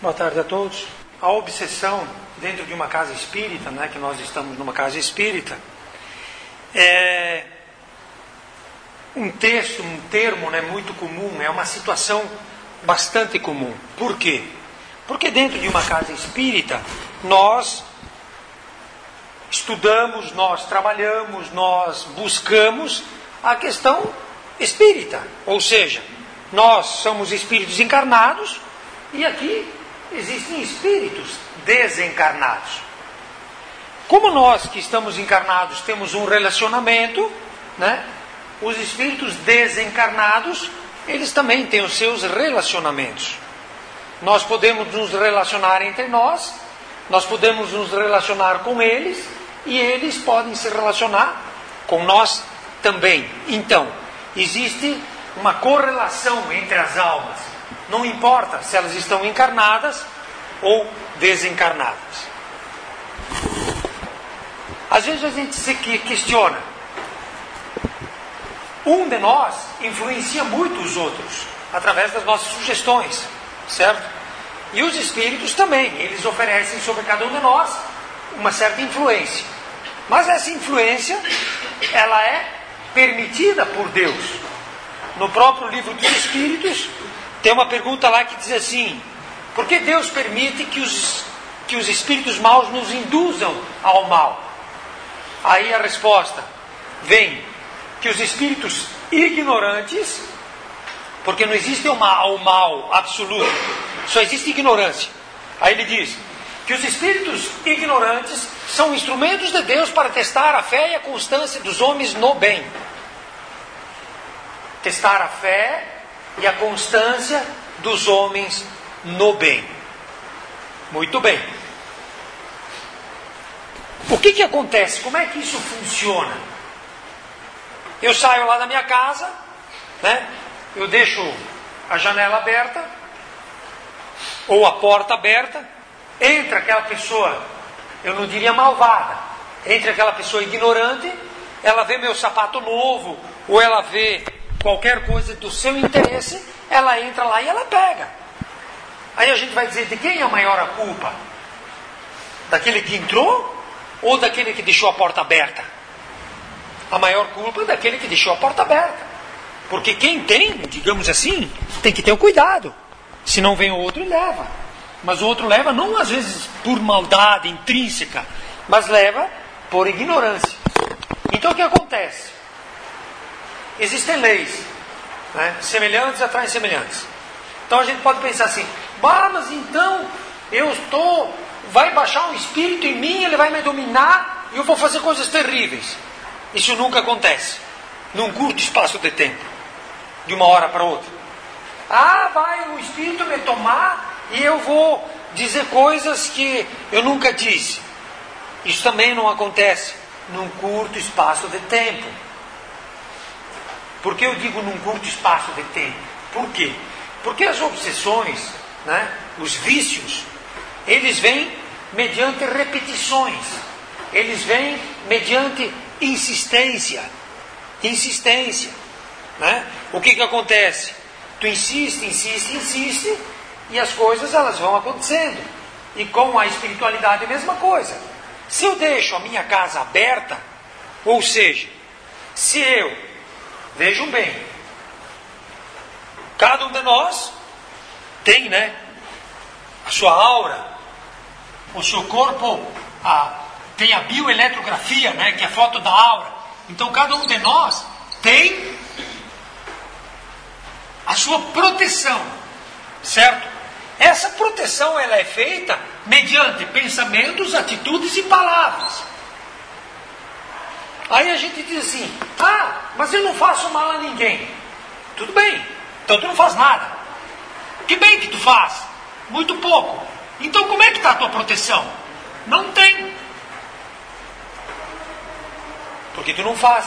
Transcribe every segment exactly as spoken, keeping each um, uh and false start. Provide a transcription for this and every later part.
Boa tarde a todos. A obsessão dentro de uma casa espírita, né, que nós estamos numa casa espírita, é um texto, um termo, né, muito comum, é uma situação bastante comum. Por quê? Porque dentro de uma casa espírita, nós estudamos, nós trabalhamos, nós buscamos a questão espírita. Ou seja, nós somos espíritos encarnados e aqui existem espíritos desencarnados. Como nós que estamos encarnados temos um relacionamento, né? Os espíritos desencarnados, eles também têm os seus relacionamentos. Nós podemos nos relacionar entre nós, nós podemos nos relacionar com eles, e eles podem se relacionar com nós também. Então, existe uma correlação entre as almas. Não importa se elas estão encarnadas ou desencarnadas. Às vezes a gente se questiona. Um de nós influencia muito os outros, através das nossas sugestões, certo? E os espíritos também, eles oferecem sobre cada um de nós uma certa influência. Mas essa influência, ela é permitida por Deus. No próprio livro dos Espíritos, tem uma pergunta lá que diz assim: por que Deus permite que os, que os espíritos maus nos induzam ao mal? Aí a resposta vem que os espíritos ignorantes, porque não existe o mal, o mal absoluto, só existe ignorância. Aí ele diz que os espíritos ignorantes são instrumentos de Deus para testar a fé e a constância dos homens no bem. Testar a fé e a constância dos homens no bem. Muito bem. O que que acontece? Como é que isso funciona? Eu saio lá da minha casa, né? Eu deixo a janela aberta, ou a porta aberta, entra aquela pessoa, eu não diria malvada, entra aquela pessoa ignorante, ela vê meu sapato novo, ou ela vê qualquer coisa do seu interesse, ela entra lá e ela pega. Aí a gente vai dizer, de quem é a maior a culpa? Daquele que entrou ou daquele que deixou a porta aberta? A maior culpa é daquele que deixou a porta aberta. Porque quem tem, digamos assim, tem que ter o cuidado. Se não vem o outro, leva. Mas o outro leva não às vezes por maldade intrínseca, mas leva por ignorância. Então o que acontece? Existem leis, né? Semelhantes atraem semelhantes. Então a gente pode pensar assim: ah, mas então eu estou, vai baixar um espírito em mim, ele vai me dominar e eu vou fazer coisas terríveis. Isso nunca acontece num curto espaço de tempo, de uma hora para outra. Ah, vai o espírito me tomar e eu vou dizer coisas que eu nunca disse. Isso também não acontece num curto espaço de tempo. Por que eu digo num curto espaço de tempo? Por quê? Porque as obsessões, né, os vícios, eles vêm mediante repetições. Eles vêm mediante insistência. Insistência. Né? O que que acontece? Tu insiste, insiste, insiste, e as coisas elas vão acontecendo. E com a espiritualidade é a mesma coisa. Se eu deixo a minha casa aberta, ou seja, se eu, vejam bem, cada um de nós tem, né, a sua aura, o seu corpo, a, tem a bioeletrografia, né, que é a foto da aura. Então cada um de nós tem a sua proteção, certo? Essa proteção ela é feita mediante pensamentos, atitudes e palavras. Aí a gente diz assim: ah, mas eu não faço mal a ninguém. Tudo bem, então tu não faz nada. Que bem que tu faz? Muito pouco. Então como é que está a tua proteção? Não tem. Porque tu não faz.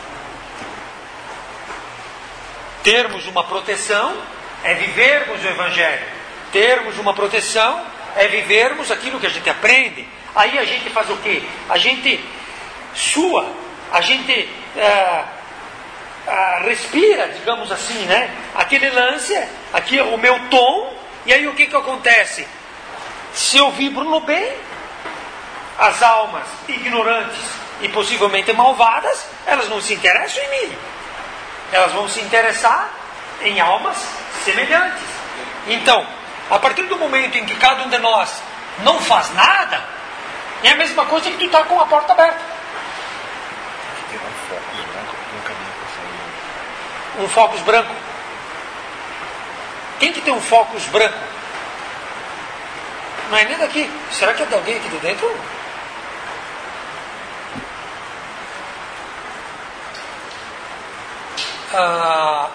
Termos uma proteção é vivermos o Evangelho. Termos uma proteção é vivermos aquilo que a gente aprende. Aí a gente faz o quê? A gente sua, a gente ah, ah, respira, digamos assim, né? Aquele lance, aqui o meu tom, e aí o que que acontece? Se eu vibro no bem, as almas ignorantes e possivelmente malvadas, elas não se interessam em mim. Elas vão se interessar em almas semelhantes. Então, a partir do momento em que cada um de nós não faz nada, é a mesma coisa que tu está com a porta aberta. Tem um foco branco no caminho para sair. Um focus branco. Quem que tem um focus branco? Não é nem daqui. Será que é de alguém aqui de dentro? Ah,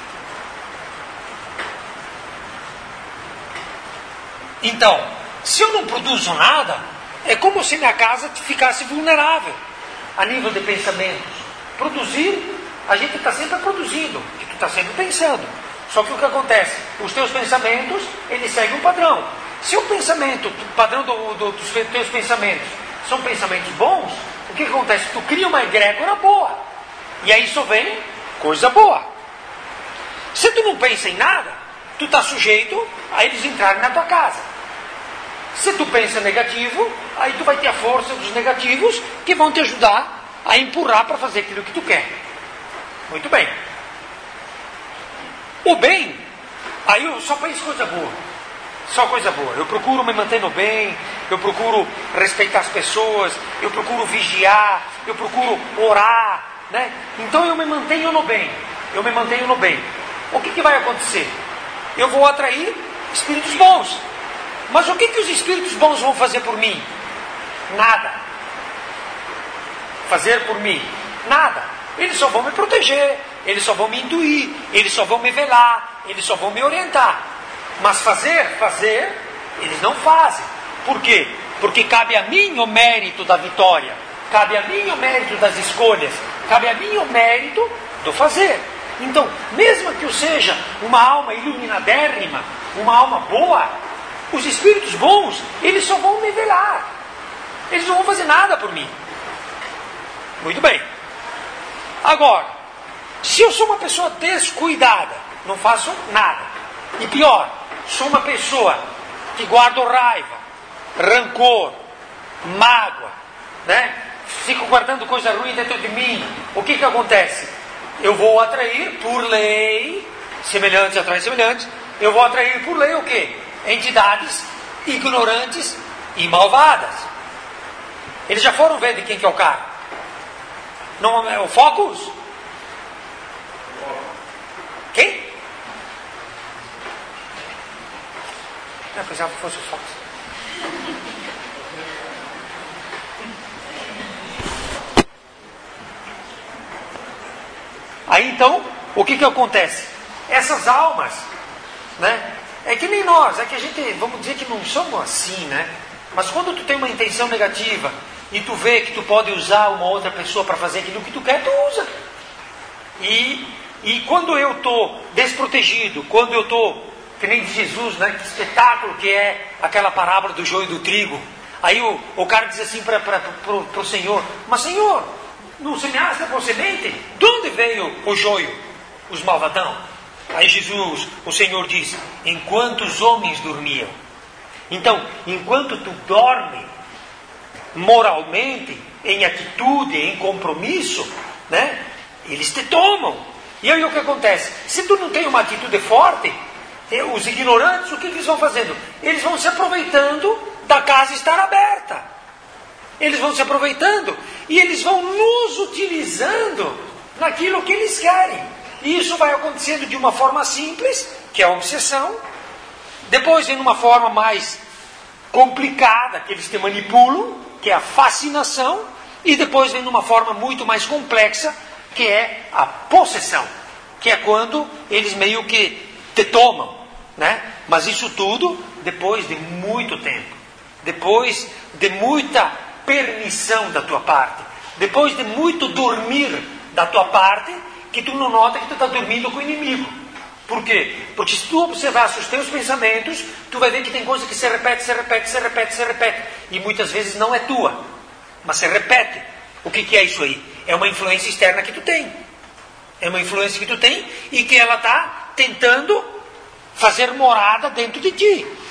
então, se eu não produzo nada, é como se minha casa ficasse vulnerável a nível de pensamentos. Produzir, a gente está sempre produzindo, e tu está sempre pensando. Só que o que acontece? Os teus pensamentos, eles seguem um padrão. Se o pensamento, o padrão do, do, dos teus pensamentos são pensamentos bons, o que acontece? Tu cria uma egrégora boa. E aí só vem coisa boa. Se tu não pensa em nada, tu está sujeito a eles entrarem na tua casa. Se tu pensa negativo, aí tu vai ter a força dos negativos que vão te ajudar a empurrar para fazer aquilo que tu quer. Muito bem. O bem, aí eu só penso coisa boa. Só coisa boa. Eu procuro me manter no bem, eu procuro respeitar as pessoas, eu procuro vigiar, eu procuro orar, né? Então eu me mantenho no bem. Eu me mantenho no bem. O que, que vai acontecer? Eu vou atrair espíritos bons. Mas o que, que os espíritos bons vão fazer por mim? Nada. Fazer por mim? Nada. Eles só vão me proteger, eles só vão me intuir, eles só vão me velar, eles só vão me orientar. Mas fazer, fazer, eles não fazem. Por quê? Porque cabe a mim o mérito da vitória, cabe a mim o mérito das escolhas, cabe a mim o mérito do fazer. Então, mesmo que eu seja uma alma iluminadérrima, uma alma boa, os espíritos bons, eles só vão me velar. Eles não vão fazer nada por mim. Muito bem. Agora, se eu sou uma pessoa descuidada, não faço nada. E pior, sou uma pessoa que guardo raiva, rancor, mágoa, né? Fico guardando coisa ruim dentro de mim. O que que acontece? Eu vou atrair por lei, semelhantes atraem semelhantes, eu vou atrair por lei o quê? Entidades ignorantes e malvadas. Eles já foram ver de quem que é o cara? Não é o Focus? Quem? Eu pensava que fosse o Focus. Aí então, o que que acontece? Essas almas, né? É que nem nós, é que a gente, vamos dizer que não somos assim, né? Mas quando tu tem uma intenção negativa e tu vê que tu pode usar uma outra pessoa para fazer aquilo que tu quer, tu usa. E, e quando eu estou desprotegido, quando eu estou, que nem de Jesus, né? Que espetáculo que é aquela parábola do joio e do trigo. Aí o, o cara diz assim para o Senhor, mas Senhor, não semeaste com semente? De onde veio o joio? Os malvadão. Aí Jesus, o Senhor diz, enquanto os homens dormiam. Então, enquanto tu dorme, moralmente, em atitude, em compromisso, né? Eles te tomam. E aí o que acontece? Se tu não tem uma atitude forte, os ignorantes, o que eles vão fazendo? Eles vão se aproveitando da casa estar aberta. Eles vão se aproveitando e eles vão nos utilizando naquilo que eles querem. E isso vai acontecendo de uma forma simples, que é a obsessão. Depois vem uma forma mais complicada, que eles te manipulam, que é a fascinação. E depois vem uma forma muito mais complexa, que é a possessão. Que é quando eles meio que te tomam, né? Mas isso tudo depois de muito tempo. Depois de muita permissão da tua parte. Depois de muito dormir da tua parte, que tu não nota que tu está dormindo com o inimigo. Por quê? Porque se tu observasse os teus pensamentos, tu vai ver que tem coisa que se repete, se repete, se repete, se repete. E muitas vezes não é tua, mas se repete. O que, que é isso aí? É uma influência externa que tu tem. É uma influência que tu tem e que ela está tentando fazer morada dentro de ti.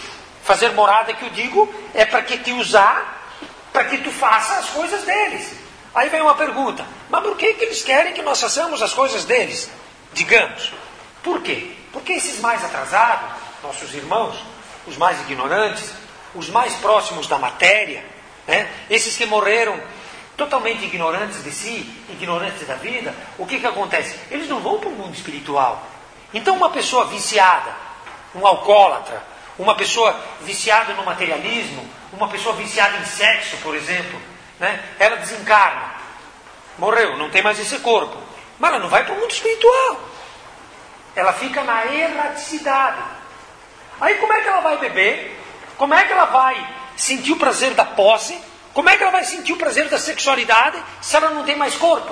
Fazer morada, que eu digo, é para que te usar, para que tu faça as coisas deles. Aí vem uma pergunta, mas por que, que eles querem que nós façamos as coisas deles? Digamos. Por quê? Porque esses mais atrasados, nossos irmãos, os mais ignorantes, os mais próximos da matéria, né? Esses que morreram totalmente ignorantes de si, ignorantes da vida, o que que acontece? Eles não vão para o mundo espiritual. Então uma pessoa viciada, um alcoólatra, uma pessoa viciada no materialismo, uma pessoa viciada em sexo, por exemplo, né? Ela desencarna, morreu, não tem mais esse corpo, mas ela não vai para o mundo espiritual. Ela fica na erraticidade. Aí como é que ela vai beber? Como é que ela vai sentir o prazer da posse? Como é que ela vai sentir o prazer da sexualidade se ela não tem mais corpo?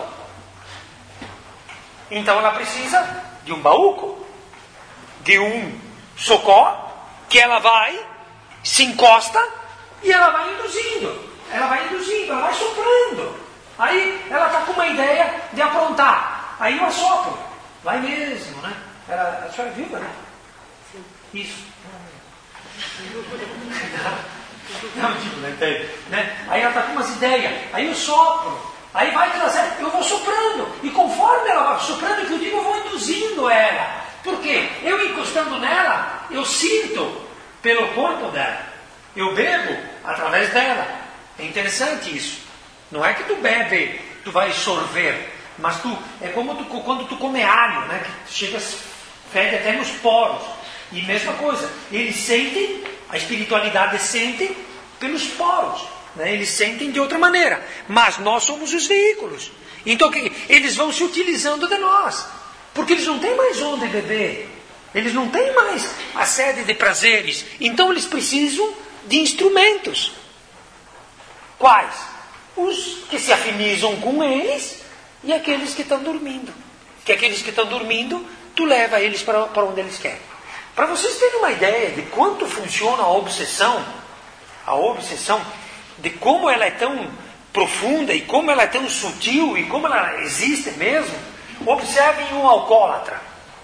Então ela precisa de um baúco, de um socó, que ela vai, se encosta e ela vai induzindo. Ela vai induzindo, ela vai soprando. Aí ela está com uma ideia de aprontar. Aí eu assopro. Vai mesmo, né? Ela, a senhora é viva, né? Sim. Isso. Não, tipo, né? né? Aí ela está com umas ideias. Aí eu sopro. Aí vai trazer, eu vou soprando. E conforme ela vai soprando, que eu digo, eu vou induzindo ela. Por quê? Eu encostando nela, eu sinto pelo corpo dela. Eu bebo através dela. É interessante isso. Não é que tu bebe, tu vai sorver. Mas tu, é como tu, quando tu come alho, né? Que chega, fede até nos poros. E mesma coisa, eles sentem, a espiritualidade sente pelos poros, né? Eles sentem de outra maneira, mas nós somos os veículos. Então eles vão se utilizando de nós, porque eles não têm mais onde beber, eles não têm mais a sede de prazeres, então eles precisam de instrumentos. Quais? Os que se afinizam com eles e aqueles que estão dormindo. Que aqueles que estão dormindo, tu leva eles para, para onde eles querem. Para vocês terem uma ideia de quanto funciona a obsessão, a obsessão, de como ela é tão profunda e como ela é tão sutil e como ela existe mesmo, observem um alcoólatra.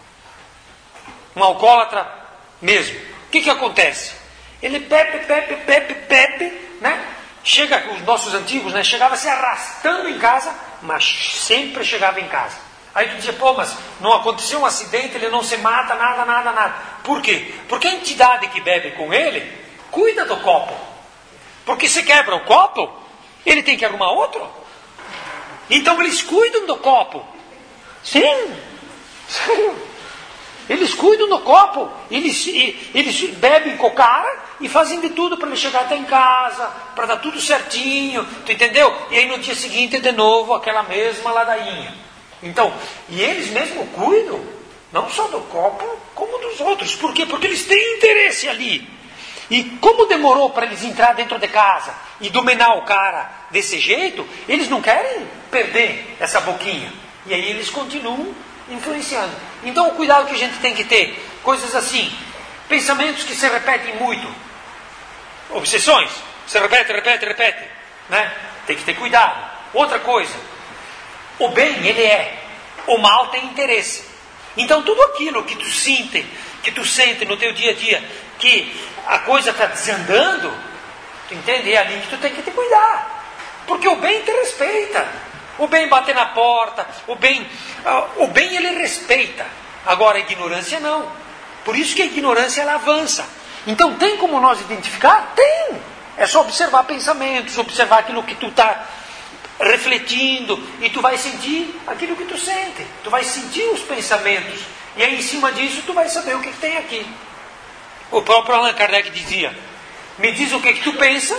Um alcoólatra mesmo. O que que acontece? Ele bebe, bebe, bebe, bebe, né? Chega, os nossos antigos, né? Chegava se arrastando em casa, mas sempre chegava em casa. Aí tu dizia, pô, mas não aconteceu um acidente, ele não se mata, nada, nada, nada. Por quê? Porque a entidade que bebe com ele, cuida do copo. Porque se quebra o copo, ele tem que arrumar outro. Então eles cuidam do copo. Sim, sério. Eles cuidam do copo. Eles, eles bebem com o cara e fazem de tudo para ele chegar até em casa, para dar tudo certinho, tu entendeu? E aí no dia seguinte de novo aquela mesma ladainha. Então, e eles mesmo cuidam, não só do copo, como dos outros. Por quê? Porque eles têm interesse ali. E como demorou para eles entrar dentro de casa e dominar o cara desse jeito, eles não querem perder essa boquinha. E aí eles continuam influenciando. Então o cuidado que a gente tem que ter, coisas assim, pensamentos que se repetem muito, obsessões, se repete, repete, repete, né? Tem que ter cuidado. Outra coisa, o bem ele é, o mal tem interesse. Então tudo aquilo que tu sente, que tu sente no teu dia a dia, que a coisa está desandando, tu entende? É ali que tu tem que te cuidar. Porque o bem te respeita. O bem bate na porta, o bem, o bem ele respeita. Agora a ignorância não. Por isso que a ignorância ela avança. Então tem como nós identificar? Tem. É só observar pensamentos, observar aquilo que tu está refletindo e tu vai sentir aquilo que tu sente. Tu vai sentir os pensamentos. E aí em cima disso tu vai saber o que, que tem aqui. O próprio Allan Kardec dizia, me diz o que, que tu pensa,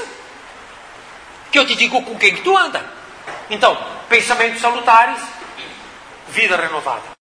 que eu te digo com quem que tu anda. Então, pensamentos salutares, vida renovada.